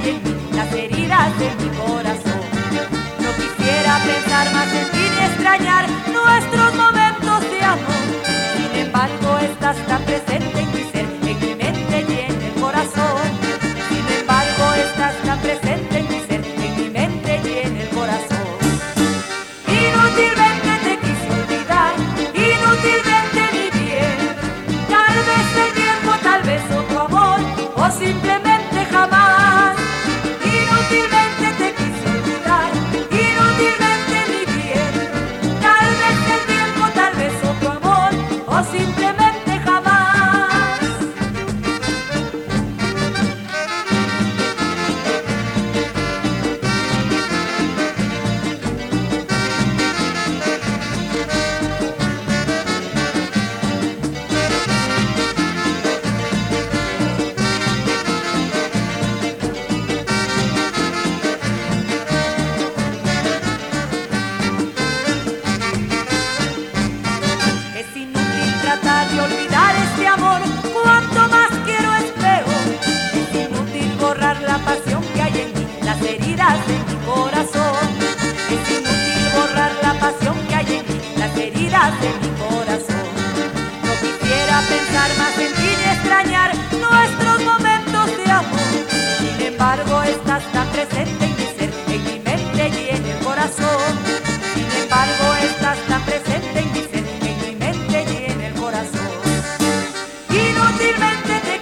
hay en mí, las heridas de mi corazón. No quisiera pensar más en ti ni extrañar nuestros momentos de amor. Sin embargo, estás tan presente en mi ser, en mi mente y en el corazón. Sin embargo, estás tan presente en mi ser, en mi mente y en el corazón. Inútilmente te quise olvidar, inútilmente mi bien. Tal vez el tiempo, tal vez otro amor, o simplemente jamás. Inútilmente te quise olvidar, inútilmente mi bien. Tal vez el tiempo, tal vez otro amor, o simplemente jamás. Es inútil tratar de olvidar este amor, cuanto más quiero es peor. Es inútil borrar la pasión que hay en mí, las heridas de mi corazón. Es inútil borrar la pasión que hay en mí, las heridas de mi corazón. No quisiera pensar más en ti ni extrañar nuestros momentos de amor. Sin embargo, estás tan presente en mi ser, en mi mente y en el corazón. Sin embargo, estás tan presente en mi ser, en mi mente y en el corazón. Inútilmente te